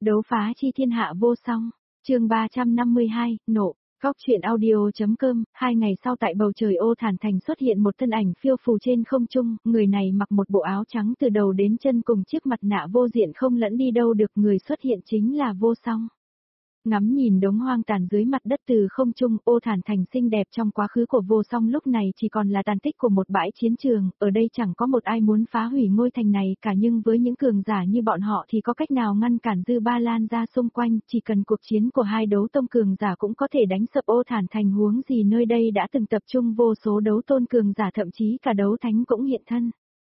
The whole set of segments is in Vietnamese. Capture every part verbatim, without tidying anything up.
Đấu phá chi thiên hạ vô song, chương ba trăm năm mươi hai, nộ, Cóc truyện audio.com, hai ngày sau tại bầu trời Ô Thản Thành xuất hiện một thân ảnh phiêu phù trên không trung, người này mặc một bộ áo trắng từ đầu đến chân cùng chiếc mặt nạ vô diện không lẫn đi đâu được, người xuất hiện chính là Vô Song. Ngắm nhìn đống hoang tàn dưới mặt đất từ không trung, Ô Thản Thành xinh đẹp trong quá khứ của Vô Song lúc này chỉ còn là tàn tích của một bãi chiến trường, ở đây chẳng có một ai muốn phá hủy ngôi thành này cả, nhưng với những cường giả như bọn họ thì có cách nào ngăn cản dư ba lan ra xung quanh, chỉ cần cuộc chiến của hai đấu tông cường giả cũng có thể đánh sập Ô Thản Thành, huống gì nơi đây đã từng tập trung vô số đấu tôn cường giả, thậm chí cả đấu thánh cũng hiện thân.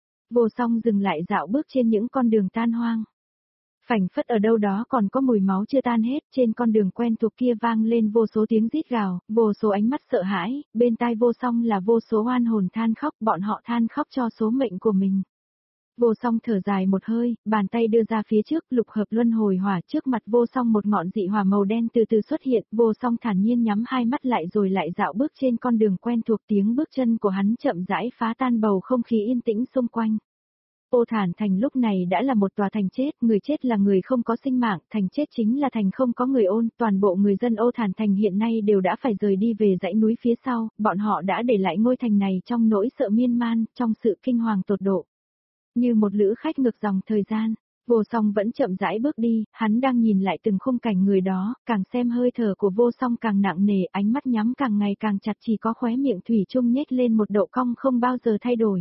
Vô Song dừng lại dạo bước trên những con đường tan hoang. Phành phất ở đâu đó còn có mùi máu chưa tan hết, trên con đường quen thuộc kia vang lên vô số tiếng rít gào, vô số ánh mắt sợ hãi, bên tai Vô Song là vô số oan hồn than khóc, bọn họ than khóc cho số mệnh của mình. Vô Song thở dài một hơi, bàn tay đưa ra phía trước, lục hợp luân hồi hỏa, trước mặt Vô Song một ngọn dị hỏa màu đen từ từ xuất hiện, Vô Song thản nhiên nhắm hai mắt lại rồi lại dạo bước trên con đường quen thuộc, tiếng bước chân của hắn chậm rãi phá tan bầu không khí yên tĩnh xung quanh. Ô Thản Thành lúc này đã là một tòa thành chết, người chết là người không có sinh mạng, thành chết chính là thành không có người ôn, toàn bộ người dân Ô Thản Thành hiện nay đều đã phải rời đi về dãy núi phía sau, bọn họ đã để lại ngôi thành này trong nỗi sợ miên man, trong sự kinh hoàng tột độ. Như một lữ khách ngược dòng thời gian, Vô Song vẫn chậm rãi bước đi, hắn đang nhìn lại từng khung cảnh người đó, càng xem hơi thở của Vô Song càng nặng nề, ánh mắt nhắm càng ngày càng chặt, chỉ có khóe miệng thủy chung nhếch lên một độ cong không bao giờ thay đổi.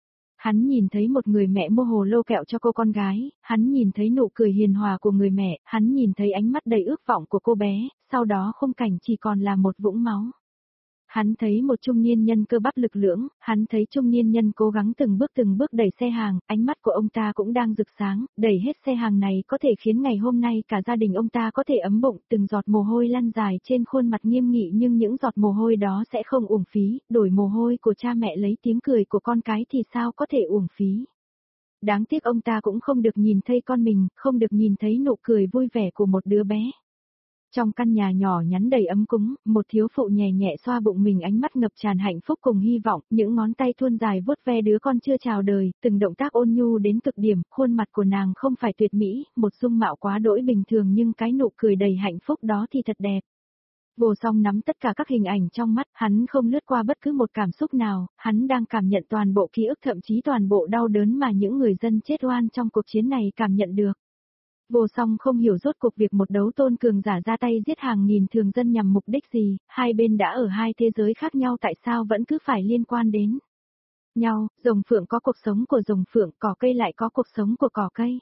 Hắn nhìn thấy một người mẹ mua hồ lô kẹo cho cô con gái, hắn nhìn thấy nụ cười hiền hòa của người mẹ, hắn nhìn thấy ánh mắt đầy ước vọng của cô bé, sau đó khung cảnh chỉ còn là một vũng máu. Hắn thấy một trung niên nhân cơ bắp lực lưỡng, hắn thấy trung niên nhân cố gắng từng bước từng bước đẩy xe hàng, ánh mắt của ông ta cũng đang rực sáng, đẩy hết xe hàng này có thể khiến ngày hôm nay cả gia đình ông ta có thể ấm bụng, từng giọt mồ hôi lăn dài trên khuôn mặt nghiêm nghị, nhưng những giọt mồ hôi đó sẽ không uổng phí, đổi mồ hôi của cha mẹ lấy tiếng cười của con cái thì sao có thể uổng phí. Đáng tiếc ông ta cũng không được nhìn thấy con mình, không được nhìn thấy nụ cười vui vẻ của một đứa bé. Trong căn nhà nhỏ nhắn đầy ấm cúng, một thiếu phụ nhẹ nhẹ xoa bụng mình, ánh mắt ngập tràn hạnh phúc cùng hy vọng, những ngón tay thuôn dài vuốt ve đứa con chưa chào đời, từng động tác ôn nhu đến cực điểm, khuôn mặt của nàng không phải tuyệt mỹ, một dung mạo quá đỗi bình thường nhưng cái nụ cười đầy hạnh phúc đó thì thật đẹp. Vô Song nắm tất cả các hình ảnh trong mắt, hắn không lướt qua bất cứ một cảm xúc nào, hắn đang cảm nhận toàn bộ ký ức, thậm chí toàn bộ đau đớn mà những người dân chết oan trong cuộc chiến này cảm nhận được. Vô Song không hiểu rốt cuộc việc một đấu tôn cường giả ra tay giết hàng nghìn thường dân nhằm mục đích gì, hai bên đã ở hai thế giới khác nhau tại sao vẫn cứ phải liên quan đến nhau, rồng phượng có cuộc sống của rồng phượng, cỏ cây lại có cuộc sống của cỏ cây.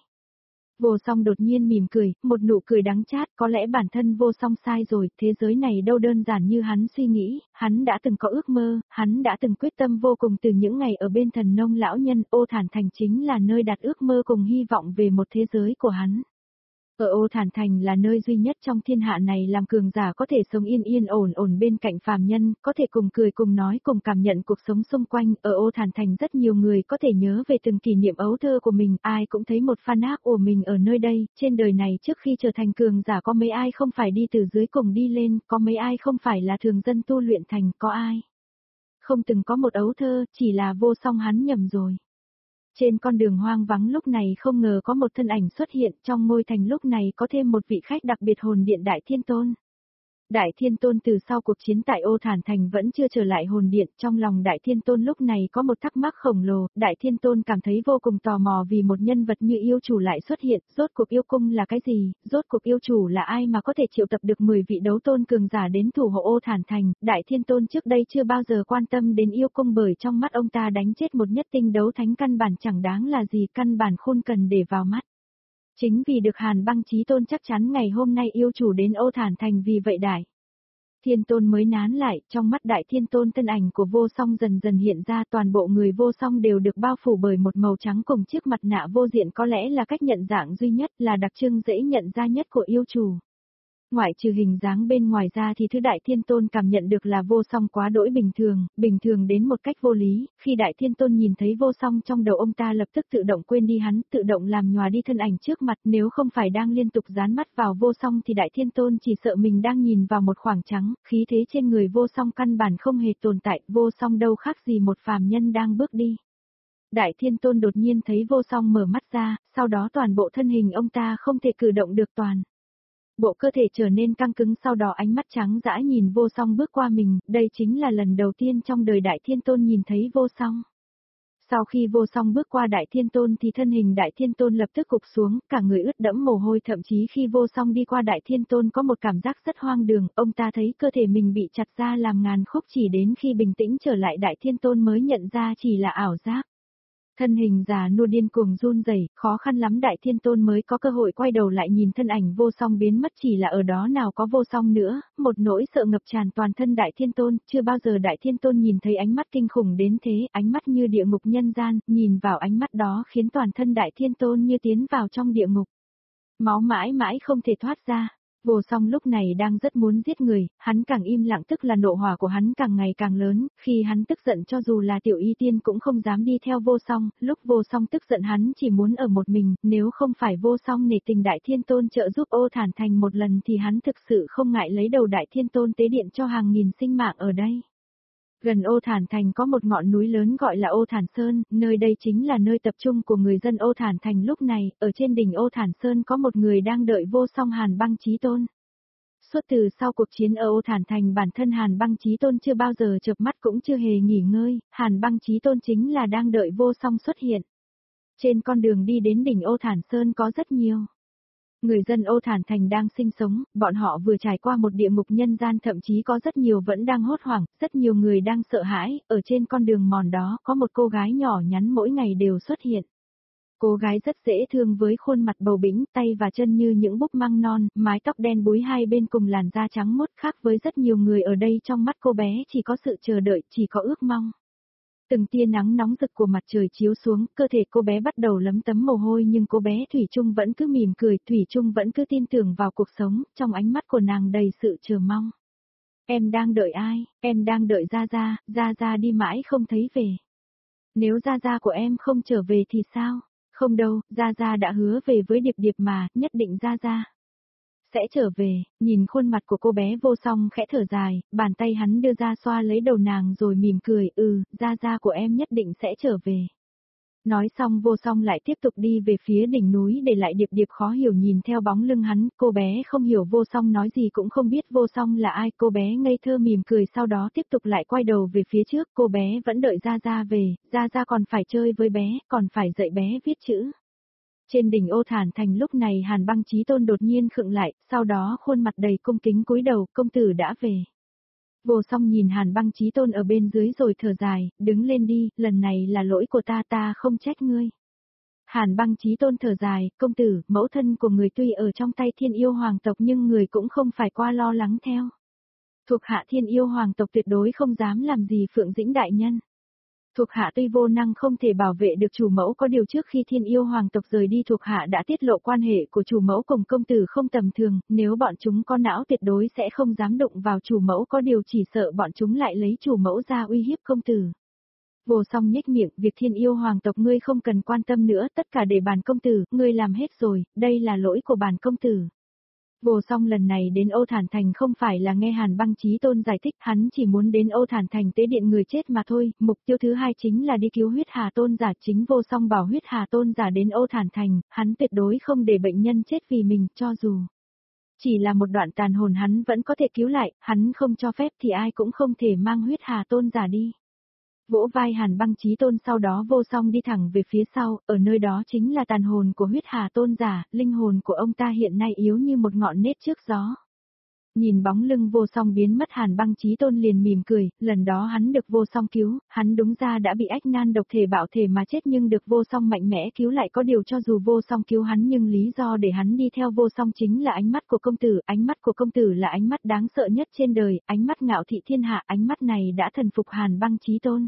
Vô Song đột nhiên mỉm cười, một nụ cười đắng chát, có lẽ bản thân Vô Song sai rồi, thế giới này đâu đơn giản như hắn suy nghĩ, hắn đã từng có ước mơ, hắn đã từng quyết tâm vô cùng từ những ngày ở bên thần nông lão nhân, Ô Thản Thành chính là nơi đặt ước mơ cùng hy vọng về một thế giới của hắn. Ở Ô Thản Thành là nơi duy nhất trong thiên hạ này làm cường giả có thể sống yên yên ổn ổn bên cạnh phàm nhân, có thể cùng cười cùng nói cùng cảm nhận cuộc sống xung quanh. Ở Ô Thản Thành rất nhiều người có thể nhớ về từng kỷ niệm ấu thơ của mình, ai cũng thấy một phan ác của mình ở nơi đây. Trên đời này trước khi trở thành cường giả có mấy ai không phải đi từ dưới cùng đi lên, có mấy ai không phải là thường dân tu luyện thành, có ai không từng có một ấu thơ, chỉ là Vô Song hắn nhầm rồi. Trên con đường hoang vắng lúc này không ngờ có một thân ảnh xuất hiện, trong ngôi thành lúc này có thêm một vị khách đặc biệt, hồn điện Đại Thiên Tôn. Đại Thiên Tôn từ sau cuộc chiến tại Ô Thản Thành vẫn chưa trở lại hồn điện, trong lòng Đại Thiên Tôn lúc này có một thắc mắc khổng lồ, Đại Thiên Tôn cảm thấy vô cùng tò mò vì một nhân vật như yêu chủ lại xuất hiện, rốt cuộc yêu cung là cái gì, rốt cuộc yêu chủ là ai mà có thể triệu tập được mười vị đấu tôn cường giả đến thủ hộ Ô Thản Thành. Đại Thiên Tôn trước đây chưa bao giờ quan tâm đến yêu cung bởi trong mắt ông ta đánh chết một nhất tinh đấu thánh căn bản chẳng đáng là gì, căn bản khôn cần để vào mắt. Chính vì được Hàn Băng Chí Tôn chắc chắn ngày hôm nay yêu chủ đến Ô Thản Thành, vì vậy Đại Thiên Tôn mới nán lại, trong mắt Đại Thiên Tôn thân ảnh của Vô Song dần dần hiện ra, toàn bộ người Vô Song đều được bao phủ bởi một màu trắng cùng chiếc mặt nạ vô diện, có lẽ là cách nhận dạng duy nhất, là đặc trưng dễ nhận ra nhất của yêu chủ. Ngoại trừ hình dáng bên ngoài ra thì thứ Đại Thiên Tôn cảm nhận được là Vô Song quá đỗi bình thường, bình thường đến một cách vô lý, khi Đại Thiên Tôn nhìn thấy Vô Song trong đầu ông ta lập tức tự động quên đi hắn, tự động làm nhòa đi thân ảnh trước mặt, nếu không phải đang liên tục dán mắt vào Vô Song thì Đại Thiên Tôn chỉ sợ mình đang nhìn vào một khoảng trắng, khí thế trên người Vô Song căn bản không hề tồn tại, Vô Song đâu khác gì một phàm nhân đang bước đi. Đại Thiên Tôn đột nhiên thấy Vô Song mở mắt ra, sau đó toàn bộ thân hình ông ta không thể cử động được toàn. Bộ cơ thể trở nên căng cứng, sau đó ánh mắt trắng dã nhìn Vô Song bước qua mình, đây chính là lần đầu tiên trong đời Đại Thiên Tôn nhìn thấy Vô Song. Sau khi Vô Song bước qua Đại Thiên Tôn thì thân hình Đại Thiên Tôn lập tức cụp xuống, cả người ướt đẫm mồ hôi, thậm chí khi Vô Song đi qua Đại Thiên Tôn có một cảm giác rất hoang đường, ông ta thấy cơ thể mình bị chặt ra làm ngàn khúc, chỉ đến khi bình tĩnh trở lại Đại Thiên Tôn mới nhận ra chỉ là ảo giác. Thân hình già nua điên cuồng run rẩy, khó khăn lắm Đại Thiên Tôn mới có cơ hội quay đầu lại nhìn thân ảnh Vô Song biến mất, chỉ là ở đó nào có Vô Song nữa, một nỗi sợ ngập tràn toàn thân Đại Thiên Tôn, chưa bao giờ Đại Thiên Tôn nhìn thấy ánh mắt kinh khủng đến thế, ánh mắt như địa ngục nhân gian, nhìn vào ánh mắt đó khiến toàn thân Đại Thiên Tôn như tiến vào trong địa ngục. Máu mãi mãi không thể thoát ra. Vô Song lúc này đang rất muốn giết người, hắn càng im lặng tức là nộ hỏa của hắn càng ngày càng lớn, khi hắn tức giận cho dù là Tiểu Y Tiên cũng không dám đi theo Vô Song, lúc Vô Song tức giận hắn chỉ muốn ở một mình, nếu không phải Vô Song nể tình Đại Thiên Tôn trợ giúp Ô Thản Thành một lần thì hắn thực sự không ngại lấy đầu Đại Thiên Tôn tế điện cho hàng nghìn sinh mạng ở đây. Gần Ô Thản Thành có một ngọn núi lớn gọi là Ô Thản Sơn, nơi đây chính là nơi tập trung của người dân Ô Thản Thành lúc này, ở trên đỉnh Ô Thản Sơn có một người đang đợi Vô Song, Hàn Băng Chí Tôn. Suốt từ sau cuộc chiến ở Ô Thản Thành, bản thân Hàn Băng Chí Tôn chưa bao giờ chợp mắt cũng chưa hề nghỉ ngơi, Hàn Băng Chí Tôn chính là đang đợi Vô Song xuất hiện. Trên con đường đi đến đỉnh Ô Thản Sơn có rất nhiều người dân Ô Thản Thành đang sinh sống, bọn họ vừa trải qua một địa ngục nhân gian, thậm chí có rất nhiều vẫn đang hốt hoảng, rất nhiều người đang sợ hãi, ở trên con đường mòn đó có một cô gái nhỏ nhắn mỗi ngày đều xuất hiện. Cô gái rất dễ thương với khuôn mặt bầu bĩnh, tay và chân như những búp măng non, mái tóc đen búi hai bên cùng làn da trắng muốt, khác với rất nhiều người ở đây, trong mắt cô bé chỉ có sự chờ đợi, chỉ có ước mong. Từng tia nắng nóng rực của mặt trời chiếu xuống, cơ thể cô bé bắt đầu lấm tấm mồ hôi, nhưng cô bé Thủy Chung vẫn cứ mỉm cười, Thủy Chung vẫn cứ tin tưởng vào cuộc sống, trong ánh mắt của nàng đầy sự chờ mong. Em đang đợi ai? Em đang đợi Gia Gia, Gia Gia đi mãi không thấy về. Nếu Gia Gia của em không trở về thì sao? Không đâu, Gia Gia đã hứa về với Điệp Điệp mà, nhất định Gia Gia sẽ trở về. Nhìn khuôn mặt của cô bé Vô Song khẽ thở dài, bàn tay hắn đưa ra xoa lấy đầu nàng rồi mỉm cười, ừ, Gia Gia của em nhất định sẽ trở về. Nói xong Vô Song lại tiếp tục đi về phía đỉnh núi, để lại Điệp Điệp khó hiểu nhìn theo bóng lưng hắn, cô bé không hiểu Vô Song nói gì, cũng không biết Vô Song là ai, cô bé ngây thơ mỉm cười, sau đó tiếp tục lại quay đầu về phía trước, cô bé vẫn đợi Gia Gia về, Gia Gia còn phải chơi với bé, còn phải dạy bé viết chữ. Trên đỉnh Ô Thản Thành lúc này Hàn Băng Chí Tôn đột nhiên khựng lại, sau đó khuôn mặt đầy cung kính cúi đầu, công tử đã về. Vô Song nhìn Hàn Băng Chí Tôn ở bên dưới rồi thở dài, đứng lên đi, lần này là lỗi của ta, ta không trách ngươi. Hàn Băng Chí Tôn thở dài, công tử, mẫu thân của người tuy ở trong tay Thiên Yêu Hoàng tộc nhưng người cũng không phải qua lo lắng theo. Thuộc hạ Thiên Yêu Hoàng tộc tuyệt đối không dám làm gì Phượng Dĩnh đại nhân. Thuộc hạ tuy vô năng không thể bảo vệ được chủ mẫu, có điều trước khi Thiên Yêu Hoàng tộc rời đi thuộc hạ đã tiết lộ quan hệ của chủ mẫu cùng công tử không tầm thường, nếu bọn chúng có não tuyệt đối sẽ không dám đụng vào chủ mẫu, có điều chỉ sợ bọn chúng lại lấy chủ mẫu ra uy hiếp công tử. Vô Song nhếch miệng, việc Thiên Yêu Hoàng tộc ngươi không cần quan tâm nữa, tất cả để bản công tử, ngươi làm hết rồi, đây là lỗi của bản công tử. Vô Song lần này đến Ô Thản Thành không phải là nghe Hàn Băng Chí Tôn giải thích, hắn chỉ muốn đến Ô Thản Thành tế điện người chết mà thôi, mục tiêu thứ hai chính là đi cứu huyết hà tôn giả. Chính Vô Song bảo huyết hà tôn giả đến Ô Thản Thành, hắn tuyệt đối không để bệnh nhân chết vì mình, cho dù chỉ là một đoạn tàn hồn hắn vẫn có thể cứu lại, hắn không cho phép thì ai cũng không thể mang huyết hà tôn giả đi. Vỗ vai Hàn Băng Chí Tôn, sau đó Vô Song đi thẳng về phía sau, ở nơi đó chính là tàn hồn của huyết hà tôn giả, linh hồn của ông ta hiện nay yếu như một ngọn nến trước gió. Nhìn bóng lưng Vô Song biến mất, Hàn Băng Chí Tôn liền mỉm cười, lần đó hắn được Vô Song cứu, hắn đúng ra đã bị ách nan độc thể bạo thể mà chết nhưng được Vô Song mạnh mẽ cứu lại, có điều cho dù Vô Song cứu hắn nhưng lý do để hắn đi theo Vô Song chính là ánh mắt của công tử, ánh mắt của công tử là ánh mắt đáng sợ nhất trên đời, ánh mắt ngạo thị thiên hạ, ánh mắt này đã thần phục Hàn Băng Chí Tôn.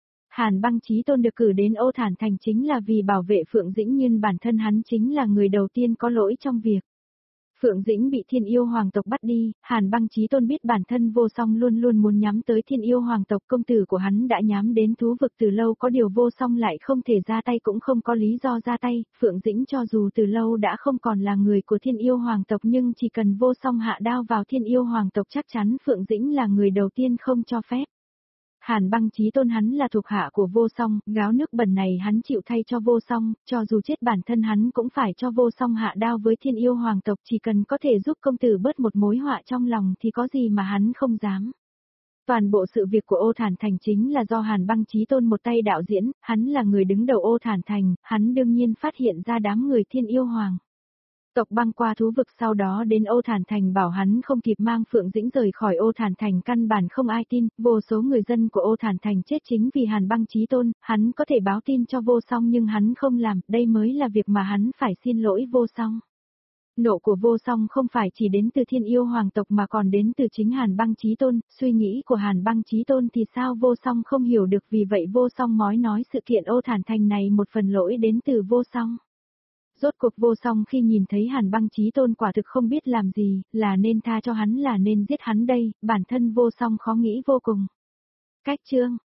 Hàn Băng Chí Tôn được cử đến Ô Thản Thành chính là vì bảo vệ Phượng Dĩnh, nhưng bản thân hắn chính là người đầu tiên có lỗi trong việc Phượng Dĩnh bị Thiên Yêu Hoàng tộc bắt đi. Hàn Băng Chí Tôn biết bản thân Vô Song luôn luôn muốn nhắm tới Thiên Yêu Hoàng tộc, công tử của hắn đã nhắm đến thú vực từ lâu, có điều Vô Song lại không thể ra tay, cũng không có lý do ra tay. Phượng Dĩnh cho dù từ lâu đã không còn là người của Thiên Yêu Hoàng tộc nhưng chỉ cần Vô Song hạ đao vào Thiên Yêu Hoàng tộc chắc chắn Phượng Dĩnh là người đầu tiên không cho phép. Hàn Băng Chí Tôn hắn là thuộc hạ của Vô Song, gáo nước bẩn này hắn chịu thay cho Vô Song, cho dù chết bản thân hắn cũng phải cho Vô Song hạ đao với Thiên Yêu Hoàng tộc, chỉ cần có thể giúp công tử bớt một mối họa trong lòng thì có gì mà hắn không dám. Toàn bộ sự việc của Ô Thản Thành chính là do Hàn Băng Chí Tôn một tay đạo diễn, hắn là người đứng đầu Ô Thản Thành, hắn đương nhiên phát hiện ra đám người Thiên Yêu Hoàng tộc băng qua thú vực, sau đó đến Ô Thản Thành bảo hắn không kịp mang Phượng Dĩnh rời khỏi Ô Thản Thành, căn bản không ai tin, vô số người dân của Ô Thản Thành chết chính vì Hàn Băng Chí Tôn, hắn có thể báo tin cho Vô Song nhưng hắn không làm, đây mới là việc mà hắn phải xin lỗi Vô Song. Nộ của Vô Song không phải chỉ đến từ Thiên Yêu Hoàng tộc mà còn đến từ chính Hàn Băng Chí Tôn, suy nghĩ của Hàn Băng Chí Tôn thì sao Vô Song không hiểu được, vì vậy Vô Song mói nói sự kiện Ô Thản Thành này một phần lỗi đến từ Vô Song. Rốt cuộc Vô Song khi nhìn thấy Hàn Băng Chí Tôn quả thực không biết làm gì, là nên tha cho hắn là nên giết hắn đây, bản thân Vô Song khó nghĩ vô cùng. Cách chương